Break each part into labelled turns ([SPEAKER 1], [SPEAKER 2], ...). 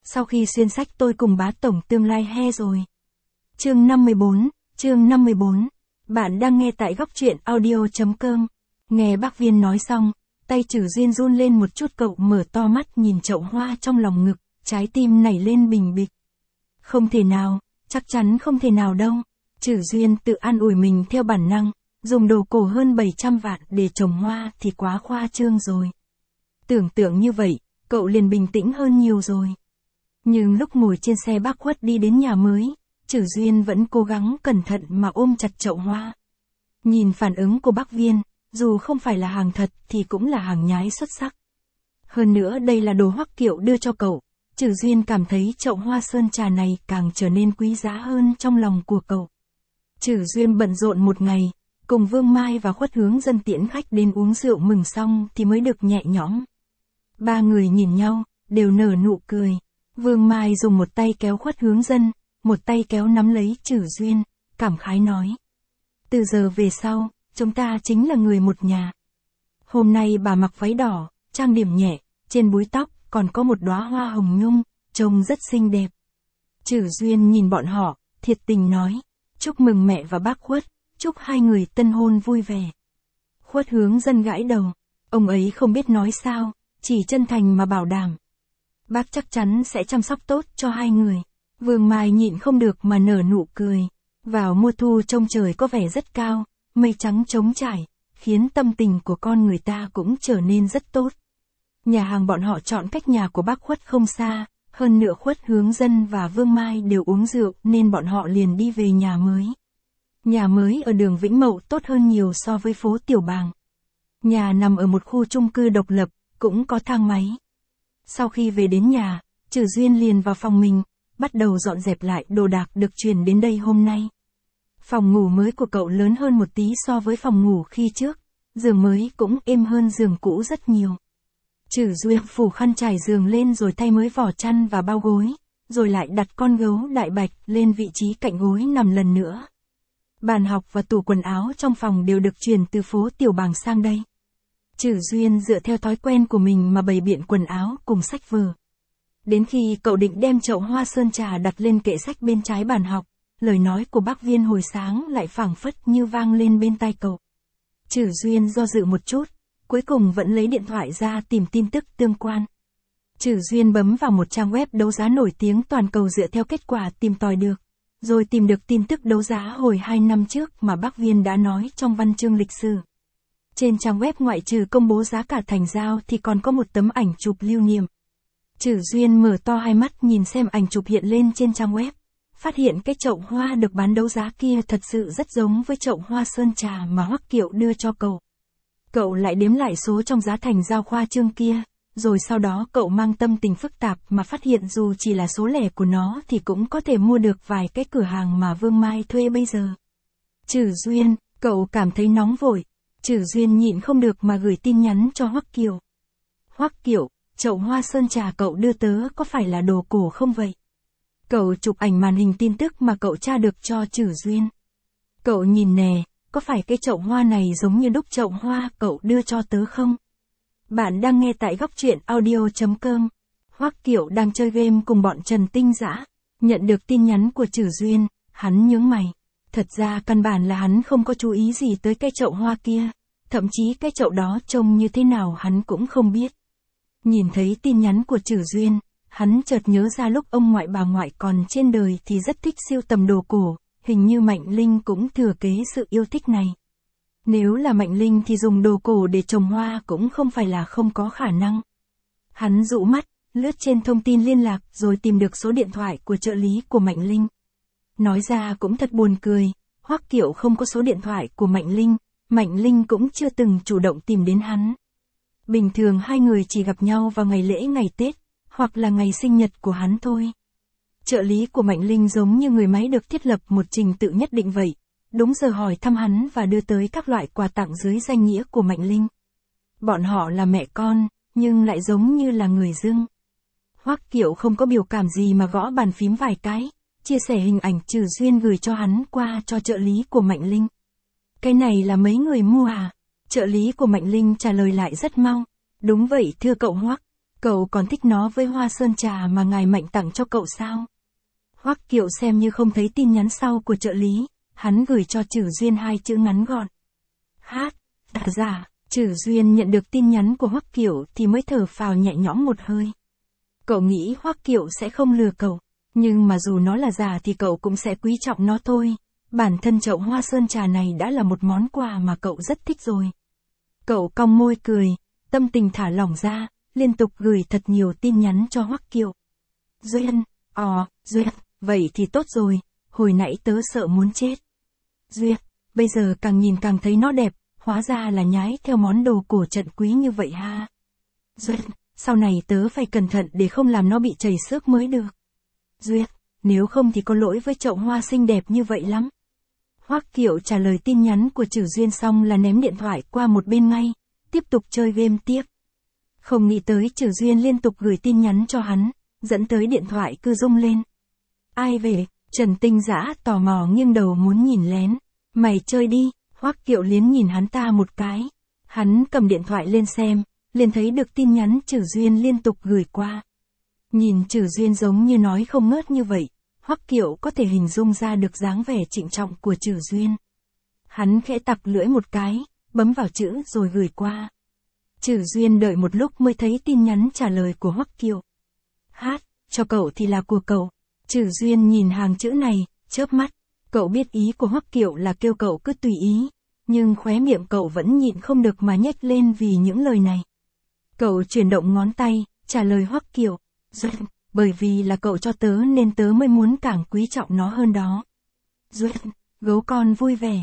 [SPEAKER 1] Sau khi xuyên sách tôi cùng bá tổng tương lai he rồi. Chương 54. Bạn đang nghe tại góc truyện audio.com. Nghe bác Viên nói xong, tay Trử Duyên run lên một chút, cậu mở to mắt nhìn chậu hoa trong lòng ngực, trái tim nảy lên bình bịch. Không thể nào, chắc chắn không thể nào đâu. Trử Duyên tự an ủi mình theo bản năng, dùng đồ cổ hơn 700 vạn để trồng hoa thì quá khoa trương rồi. Tưởng tượng như vậy, cậu liền bình tĩnh hơn nhiều rồi. Nhưng lúc ngồi trên xe bác Khuất đi đến nhà mới, Trử Duyên vẫn cố gắng cẩn thận mà ôm chặt chậu hoa. Nhìn phản ứng của bác Viên, dù không phải là hàng thật thì cũng là hàng nhái xuất sắc. Hơn nữa đây là đồ Hoắc Kiệu đưa cho cậu, Trử Duyên cảm thấy chậu hoa sơn trà này càng trở nên quý giá hơn trong lòng của cậu. Trử Duyên bận rộn một ngày, cùng Vương Mai và Khuất Hướng Dân tiễn khách đến uống rượu mừng xong thì mới được nhẹ nhõm. Ba người nhìn nhau, đều nở nụ cười. Vương Mai dùng một tay kéo Khuất Hướng Dân, một tay kéo nắm lấy Trử Duyên, cảm khái nói. Từ giờ về sau, chúng ta chính là người một nhà. Hôm nay bà mặc váy đỏ, trang điểm nhẹ, trên búi tóc còn có một đóa hoa hồng nhung, trông rất xinh đẹp. Trử Duyên nhìn bọn họ, thiệt tình nói. Chúc mừng mẹ và bác Khuất, chúc hai người tân hôn vui vẻ. Khuất Hướng Dân gãi đầu, ông ấy không biết nói sao, chỉ chân thành mà bảo đảm. Bác chắc chắn sẽ chăm sóc tốt cho hai người. Vương Mai nhịn không được mà nở nụ cười. Vào mùa thu trông trời có vẻ rất cao, mây trắng trống trải, khiến tâm tình của con người ta cũng trở nên rất tốt. Nhà hàng bọn họ chọn cách nhà của bác Khuất không xa, hơn nữa Khuất Hướng Dân và Vương Mai đều uống rượu nên bọn họ liền đi về nhà mới. Nhà mới ở đường Vĩnh Mậu tốt hơn nhiều so với phố Tiểu Bàng. Nhà nằm ở một khu chung cư độc lập, cũng có thang máy. Sau khi về đến nhà, Trử Duyên liền vào phòng mình, bắt đầu dọn dẹp lại đồ đạc được chuyển đến đây hôm nay. Phòng ngủ mới của cậu lớn hơn một tí so với phòng ngủ khi trước, giường mới cũng êm hơn giường cũ rất nhiều. Trử Duyên phủ khăn trải giường lên rồi thay mới vỏ chăn và bao gối, rồi lại đặt con gấu đại bạch lên vị trí cạnh gối nằm lần nữa. Bàn học và tủ quần áo trong phòng đều được chuyển từ phố Tiểu Bàng sang đây. Trử Duyên dựa theo thói quen của mình mà bày biện quần áo cùng sách vở. Đến khi cậu định đem chậu hoa sơn trà đặt lên kệ sách bên trái bàn học, lời nói của bác Viên hồi sáng lại phảng phất như vang lên bên tai cậu. Trử Duyên do dự một chút, cuối cùng vẫn lấy điện thoại ra tìm tin tức tương quan. Trử Duyên bấm vào một trang web đấu giá nổi tiếng toàn cầu dựa theo kết quả tìm tòi được, rồi tìm được tin tức đấu giá hồi 2 năm trước mà bác Viên đã nói trong văn chương lịch sử. Trên trang web ngoại trừ công bố giá cả thành giao thì còn có một tấm ảnh chụp lưu niệm. Trử Duyên mở to hai mắt nhìn xem ảnh chụp hiện lên trên trang web, phát hiện cái chậu hoa được bán đấu giá kia thật sự rất giống với chậu hoa sơn trà mà Hoắc Kiệu đưa cho cậu. Cậu lại đếm lại số trong giá thành giao khoa trương kia, rồi sau đó cậu mang tâm tình phức tạp mà phát hiện dù chỉ là số lẻ của nó thì cũng có thể mua được vài cái cửa hàng mà Vương Mai thuê bây giờ. Trử Duyên, cậu cảm thấy nóng vội. Trử Duyên nhịn không được mà gửi tin nhắn cho Hoắc Kiệu. Hoắc Kiệu, chậu hoa sơn trà cậu đưa tớ có phải là đồ cổ không vậy? Cậu chụp ảnh màn hình tin tức mà cậu tra được cho Trử Duyên. Cậu nhìn nè, có phải cái chậu hoa này giống như đúc chậu hoa cậu đưa cho tớ không? Bạn đang nghe tại góc truyện audio.com. Hoắc Kiệu đang chơi game cùng bọn Trần Tinh Dã, nhận được tin nhắn của Trử Duyên, hắn nhướng mày. Thật ra căn bản là hắn không có chú ý gì tới cái chậu hoa kia, thậm chí cái chậu đó trông như thế nào hắn cũng không biết. Nhìn thấy tin nhắn của Trử Duyên, hắn chợt nhớ ra lúc ông ngoại bà ngoại còn trên đời thì rất thích sưu tầm đồ cổ, hình như Mạnh Linh cũng thừa kế sự yêu thích này. Nếu là Mạnh Linh thì dùng đồ cổ để trồng hoa cũng không phải là không có khả năng. Hắn dụ mắt, lướt trên thông tin liên lạc rồi tìm được số điện thoại của trợ lý của Mạnh Linh. Nói ra cũng thật buồn cười, Hoắc Kiệu không có số điện thoại của Mạnh Linh cũng chưa từng chủ động tìm đến hắn. Bình thường hai người chỉ gặp nhau vào ngày lễ ngày Tết, hoặc là ngày sinh nhật của hắn thôi. Trợ lý của Mạnh Linh giống như người máy được thiết lập một trình tự nhất định vậy, đúng giờ hỏi thăm hắn và đưa tới các loại quà tặng dưới danh nghĩa của Mạnh Linh. Bọn họ là mẹ con, nhưng lại giống như là người dưng. Hoắc Kiệu không có biểu cảm gì mà gõ bàn phím vài cái, chia sẻ hình ảnh Trử Duyên gửi cho hắn qua cho trợ lý của Mạnh Linh. Cái này là mấy người mua à? Trợ lý của Mạnh Linh trả lời lại rất mau. Đúng vậy thưa cậu Hoắc, Cậu còn thích nó với hoa sơn trà mà ngài Mạnh tặng cho cậu sao? Hoắc Kiệu xem như không thấy tin nhắn sau của trợ lý, hắn gửi cho Trử Duyên 2 chữ ngắn gọn. Hát, thật giả, Trử Duyên nhận được tin nhắn của Hoắc Kiệu thì mới thở phào nhẹ nhõm một hơi. Cậu nghĩ Hoắc Kiệu sẽ không lừa cậu, nhưng mà dù nó là giả thì cậu cũng sẽ quý trọng nó thôi. Bản thân chậu hoa sơn trà này đã là một món quà mà cậu rất thích rồi. Cậu cong môi cười, tâm tình thả lỏng ra, liên tục gửi thật nhiều tin nhắn cho Hoắc Kiệu. Duyên, Duyên, vậy thì tốt rồi, hồi nãy tớ sợ muốn chết. Duyên, bây giờ càng nhìn càng thấy nó đẹp, hóa ra là nhái theo món đồ cổ trận quý như vậy ha. Duyên, sau này tớ phải cẩn thận để không làm nó bị chảy xước mới được. Duyên, nếu không thì có lỗi với chậu hoa xinh đẹp như vậy lắm. Hoắc Kiệu trả lời tin nhắn của Trử Duyên xong là ném điện thoại qua một bên ngay, tiếp tục chơi game tiếp. Không nghĩ tới Trử Duyên liên tục gửi tin nhắn cho hắn, dẫn tới điện thoại cứ rung lên. Ai về? Trần Tinh Dã tò mò nghiêng đầu muốn nhìn lén. Mày chơi đi, Hoắc Kiệu liếc nhìn hắn ta một cái. Hắn cầm điện thoại lên xem, liền thấy được tin nhắn Trử Duyên liên tục gửi qua. Nhìn Trử Duyên giống như nói không ngớt như vậy, Hoắc Kiệu có thể hình dung ra được dáng vẻ trịnh trọng của Trử Duyên. Hắn khẽ tặc lưỡi một cái, bấm vào chữ rồi gửi qua. Trử Duyên đợi một lúc mới thấy tin nhắn trả lời của Hoắc Kiệu. Hát, cho cậu thì là của cậu. Trử Duyên nhìn hàng chữ này, chớp mắt. Cậu biết ý của Hoắc Kiệu là kêu cậu cứ tùy ý, nhưng khóe miệng cậu vẫn nhịn không được mà nhếch lên vì những lời này. Cậu chuyển động ngón tay, trả lời Hoắc Kiệu. Duyên, bởi vì là cậu cho tớ nên tớ mới muốn càng quý trọng nó hơn đó. Duyên, gấu con vui vẻ.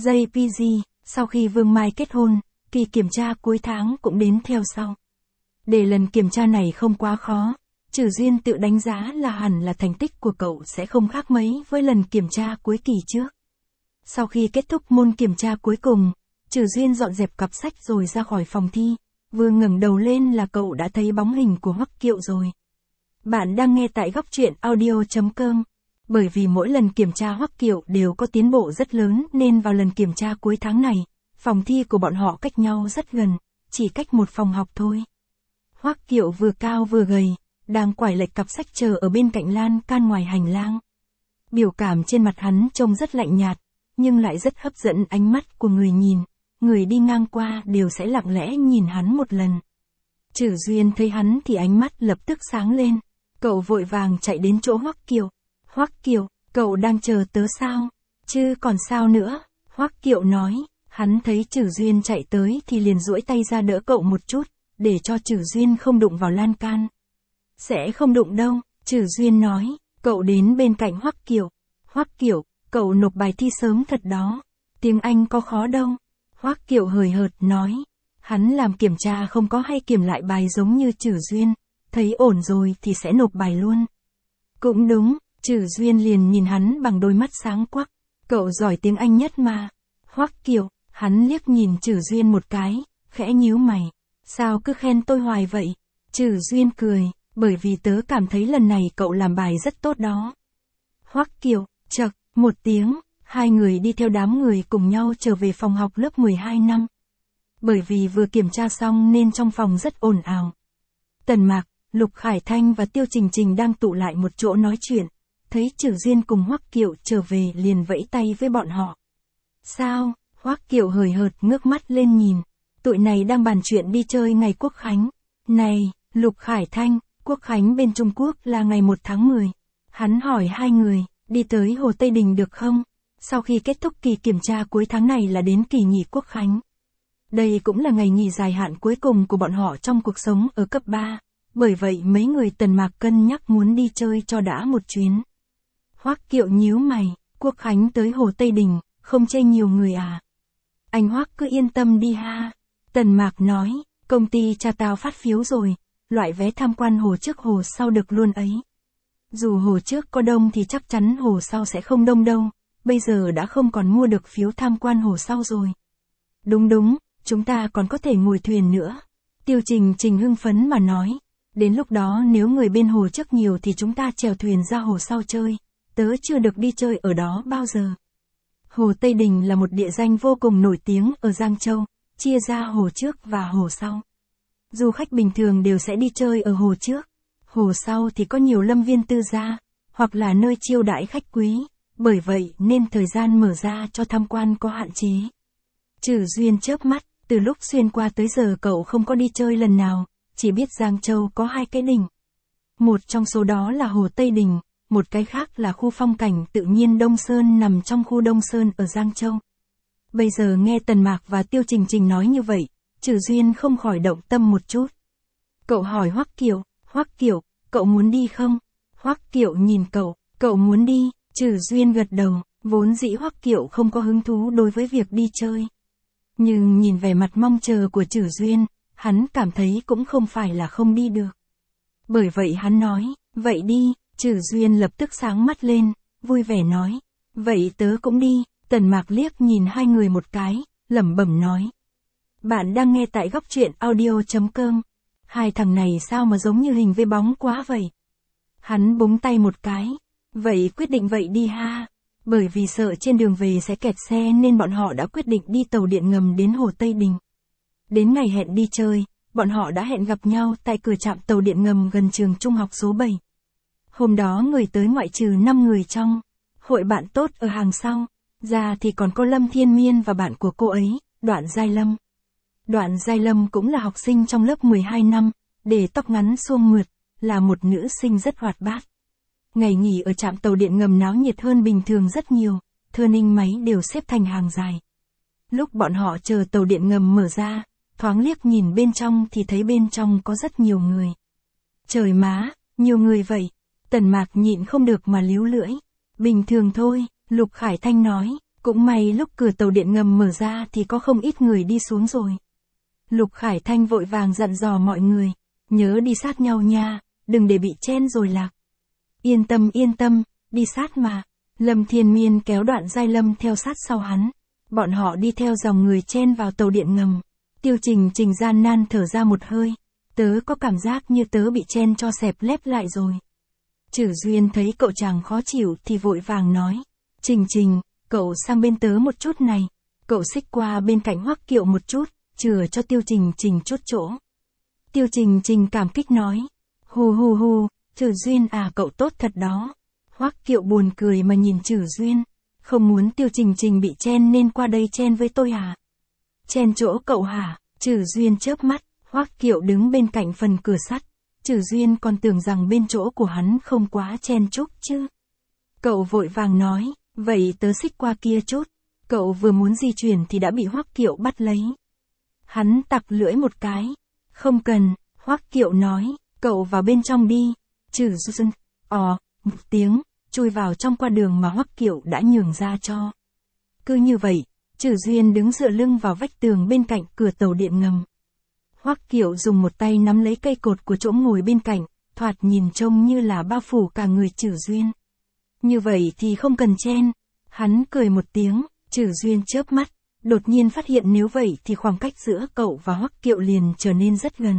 [SPEAKER 1] JPG, sau khi Vương Mai kết hôn, kỳ kiểm tra cuối tháng cũng đến theo sau. Để lần kiểm tra này không quá khó, Trử Duyên tự đánh giá là hẳn là thành tích của cậu sẽ không khác mấy với lần kiểm tra cuối kỳ trước. Sau khi kết thúc môn kiểm tra cuối cùng, Trử Duyên dọn dẹp cặp sách rồi ra khỏi phòng thi, vừa ngẩng đầu lên là cậu đã thấy bóng hình của Hoắc Kiệu rồi. Bạn đang nghe tại góc truyện audio.com. Bởi vì mỗi lần kiểm tra Hoắc Kiệu đều có tiến bộ rất lớn nên vào lần kiểm tra cuối tháng này, phòng thi của bọn họ cách nhau rất gần, chỉ cách một phòng học thôi. Hoắc Kiệu vừa cao vừa gầy, đang quải lệch cặp sách chờ ở bên cạnh lan can ngoài hành lang. Biểu cảm trên mặt hắn trông rất lạnh nhạt, nhưng lại rất hấp dẫn ánh mắt của người nhìn, người đi ngang qua đều sẽ lặng lẽ nhìn hắn một lần. Trử Duyên thấy hắn thì ánh mắt lập tức sáng lên, cậu vội vàng chạy đến chỗ Hoắc Kiệu. Hoắc Kiệu, cậu đang chờ tớ sao? Chứ còn sao nữa? Hoắc Kiệu nói, hắn thấy Trử Duyên chạy tới thì liền duỗi tay ra đỡ cậu một chút, để cho Trử Duyên không đụng vào lan can. Sẽ không đụng đâu, Trử Duyên nói, cậu đến bên cạnh Hoắc Kiệu. Hoắc Kiệu, cậu nộp bài thi sớm thật đó. Tiếng Anh có khó đâu. Hoắc Kiệu hời hợt nói, hắn làm kiểm tra không có hay kiểm lại bài giống như Trử Duyên, thấy ổn rồi thì sẽ nộp bài luôn. Cũng đúng, Trử Duyên liền nhìn hắn bằng đôi mắt sáng quắc, cậu giỏi tiếng Anh nhất mà. Hoắc Kiệu, hắn liếc nhìn Trử Duyên một cái, khẽ nhíu mày, sao cứ khen tôi hoài vậy? Trử Duyên cười, bởi vì tớ cảm thấy lần này cậu làm bài rất tốt đó. Hoắc Kiệu, chậc, một tiếng, hai người đi theo đám người cùng nhau trở về phòng học lớp 12 năm. Bởi vì vừa kiểm tra xong nên trong phòng rất ồn ào. Tần Mạc, Lục Khải Thanh và Tiêu Trình Trình đang tụ lại một chỗ nói chuyện, thấy Trử Duyên cùng Hoắc Kiệu trở về liền vẫy tay với bọn họ. Sao? Hoắc Kiệu hời hợt ngước mắt lên nhìn, tụi này đang bàn chuyện đi chơi ngày Quốc Khánh. Này, Lục Khải Thanh, Quốc Khánh bên Trung Quốc là ngày 1 tháng 10. Hắn hỏi hai người, đi tới Hồ Tây Đình được không? Sau khi kết thúc kỳ kiểm tra cuối tháng này là đến kỳ nghỉ Quốc Khánh. Đây cũng là ngày nghỉ dài hạn cuối cùng của bọn họ trong cuộc sống ở cấp 3. Bởi vậy mấy người Tần Mạc cân nhắc muốn đi chơi cho đã một chuyến. Hoắc Kiệu nhíu mày, Quốc Khánh tới Hồ Tây Đình, không chê nhiều người à? Anh Hoắc cứ yên tâm đi ha. Tần Mạc nói, công ty cha tao phát phiếu rồi, loại vé tham quan hồ trước hồ sau được luôn ấy. Dù hồ trước có đông thì chắc chắn hồ sau sẽ không đông đâu, bây giờ đã không còn mua được phiếu tham quan hồ sau rồi. Đúng, chúng ta còn có thể ngồi thuyền nữa. Tiêu Trình Trình hưng phấn mà nói, đến lúc đó nếu người bên hồ trước nhiều thì chúng ta chèo thuyền ra hồ sau chơi, tớ chưa được đi chơi ở đó bao giờ. Hồ Tây Đình là một địa danh vô cùng nổi tiếng ở Giang Châu, chia ra hồ trước và hồ sau. Du khách bình thường đều sẽ đi chơi ở hồ trước. Hồ sau thì có nhiều lâm viên tư gia, hoặc là nơi chiêu đãi khách quý, bởi vậy nên thời gian mở ra cho tham quan có hạn chế. Trử Duyên chớp mắt, từ lúc xuyên qua tới giờ cậu không có đi chơi lần nào, chỉ biết Giang Châu có 2 cái đình. Một trong số đó là Hồ Tây Đình, một cái khác là khu phong cảnh tự nhiên Đông Sơn nằm trong khu Đông Sơn ở Giang Châu. Bây giờ nghe Tần Mạc và Tiêu Trình Trình nói như vậy, Trử Duyên không khỏi động tâm một chút. Cậu hỏi Hoắc Kiệu, cậu muốn đi không? Hoắc Kiệu nhìn cậu muốn đi, Trử Duyên gật đầu, vốn dĩ Hoắc Kiệu không có hứng thú đối với việc đi chơi. Nhưng nhìn vẻ mặt mong chờ của Trử Duyên, hắn cảm thấy cũng không phải là không đi được. Bởi vậy hắn nói, vậy đi, Trử Duyên lập tức sáng mắt lên, vui vẻ nói, vậy tớ cũng đi. Tần Mạc liếc nhìn hai người một cái, lẩm bẩm nói. Bạn đang nghe tại góc truyện audio.com. Hai thằng này sao mà giống như hình với bóng quá vậy? Hắn búng tay một cái. Vậy quyết định vậy đi ha. Bởi vì sợ trên đường về sẽ kẹt xe nên bọn họ đã quyết định đi tàu điện ngầm đến Hồ Tây Đình. Đến ngày hẹn đi chơi, bọn họ đã hẹn gặp nhau tại cửa trạm tàu điện ngầm gần trường trung học số 7. Hôm đó người tới ngoại trừ 5 người trong hội bạn tốt ở hàng sau ra thì còn cô Lâm Thiên Miên và bạn của cô ấy, Đoạn Giai Lâm. Đoạn Giai Lâm cũng là học sinh trong lớp 12 năm, để tóc ngắn suông mượt, là một nữ sinh rất hoạt bát. Ngày nghỉ ở trạm tàu điện ngầm náo nhiệt hơn bình thường rất nhiều, thưa ninh máy đều xếp thành hàng dài. Lúc bọn họ chờ tàu điện ngầm mở ra, thoáng liếc nhìn bên trong thì thấy bên trong có rất nhiều người. Trời má, nhiều người vậy. Tần Mạc nhịn không được mà líu lưỡi. Bình thường thôi, Lục Khải Thanh nói, cũng may lúc cửa tàu điện ngầm mở ra thì có không ít người đi xuống rồi. Lục Khải Thanh vội vàng dặn dò mọi người, nhớ đi sát nhau nha, đừng để bị chen rồi lạc. Yên tâm, đi sát mà. Lâm Thiên Miên kéo Đoạn Giai Lâm theo sát sau hắn. Bọn họ đi theo dòng người chen vào tàu điện ngầm. Tiêu Trình Trình gian nan thở ra một hơi. Tớ có cảm giác như tớ bị chen cho xẹp lép lại rồi. Trử Duyên thấy cậu chàng khó chịu thì vội vàng nói. Trình, cậu sang bên tớ một chút này. Cậu xích qua bên cạnh Hoắc Kiệu một chút, chừa cho Tiêu Trình Trình chút chỗ. Tiêu Trình Trình cảm kích nói. Hù, Trử Duyên à, cậu tốt thật đó. Hoắc Kiệu buồn cười mà nhìn Trử Duyên. Không muốn Tiêu Trình Trình bị chen nên qua đây chen với tôi hả? Chen chỗ cậu hả? Trử Duyên chớp mắt, Hoắc Kiệu đứng bên cạnh phần cửa sắt. Trử Duyên còn tưởng rằng bên chỗ của hắn không quá chen chúc chứ. Cậu vội vàng nói, vậy tớ xích qua kia chút. Cậu vừa muốn di chuyển thì đã bị Hoắc Kiệu bắt lấy. Hắn tặc lưỡi một cái. Không cần, Hoắc Kiệu nói, cậu vào bên trong đi. Trử Duyên, một tiếng, chui vào trong qua đường mà Hoắc Kiệu đã nhường ra cho. Cứ như vậy, Trử Duyên đứng dựa lưng vào vách tường bên cạnh cửa tàu điện ngầm. Hoắc Kiệu dùng một tay nắm lấy cây cột của chỗ ngồi bên cạnh, thoạt nhìn trông như là bao phủ cả người Trử Duyên. Như vậy thì không cần chen. Hắn cười một tiếng, Trử Duyên chớp mắt, đột nhiên phát hiện nếu vậy thì khoảng cách giữa cậu và Hoắc Kiệu liền trở nên rất gần.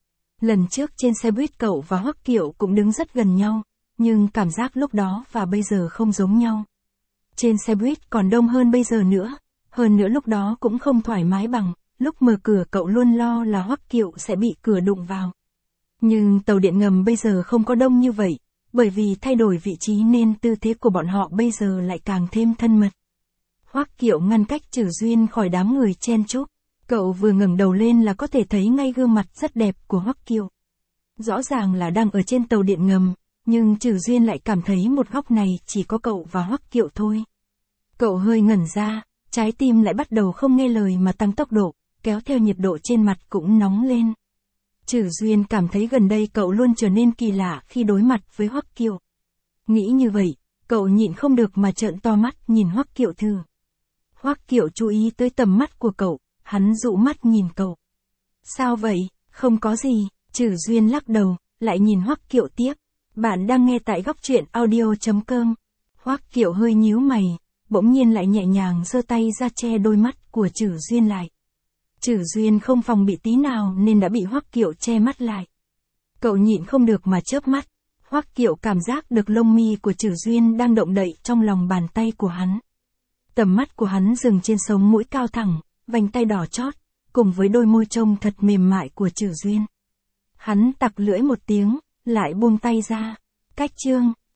[SPEAKER 1] Lần trước trên xe buýt cậu và Hoắc Kiệu cũng đứng rất gần nhau, nhưng cảm giác lúc đó và bây giờ không giống nhau. Trên xe buýt còn đông hơn bây giờ nữa, hơn nữa lúc đó cũng không thoải mái bằng, lúc mở cửa cậu luôn lo là Hoắc Kiệu sẽ bị cửa đụng vào. Nhưng tàu điện ngầm bây giờ không có đông như vậy, bởi vì thay đổi vị trí nên tư thế của bọn họ bây giờ lại càng thêm thân mật. Hoắc Kiệu ngăn cách Trử Duyên khỏi đám người chen chúc. Cậu vừa ngẩng đầu lên là có thể thấy ngay gương mặt rất đẹp của Hoắc Kiệu. Rõ ràng là đang ở trên tàu điện ngầm, nhưng Trử Duyên lại cảm thấy một góc này chỉ có cậu và Hoắc Kiệu thôi. Cậu hơi ngẩn ra, trái tim lại bắt đầu không nghe lời mà tăng tốc độ, kéo theo nhiệt độ trên mặt cũng nóng lên. Trử Duyên cảm thấy gần đây cậu luôn trở nên kỳ lạ khi đối mặt với Hoắc Kiệu. Nghĩ như vậy, cậu nhịn không được mà trợn to mắt nhìn Hoắc Kiệu thử. Hoắc Kiệu chú ý tới tầm mắt của cậu, hắn dụ mắt nhìn cậu. Sao vậy, không có gì, Trử Duyên lắc đầu, lại nhìn Hoắc Kiệu tiếp. Bạn đang nghe tại góc truyện audio.com. Hoắc Kiệu hơi nhíu mày, bỗng nhiên lại nhẹ nhàng giơ tay ra che đôi mắt của Trử Duyên lại. Trử Duyên không phòng bị tí nào nên đã bị Hoắc Kiệu che mắt lại. Cậu nhịn không được mà chớp mắt. Hoắc Kiệu cảm giác được lông mi của Trử Duyên đang động đậy trong lòng bàn tay của hắn. Tầm mắt của hắn dừng trên sống mũi cao thẳng, vành tay đỏ chót, cùng với đôi môi trông thật mềm mại của Trử Duyên. Hắn tặc lưỡi một tiếng, lại buông tay ra. Cách chương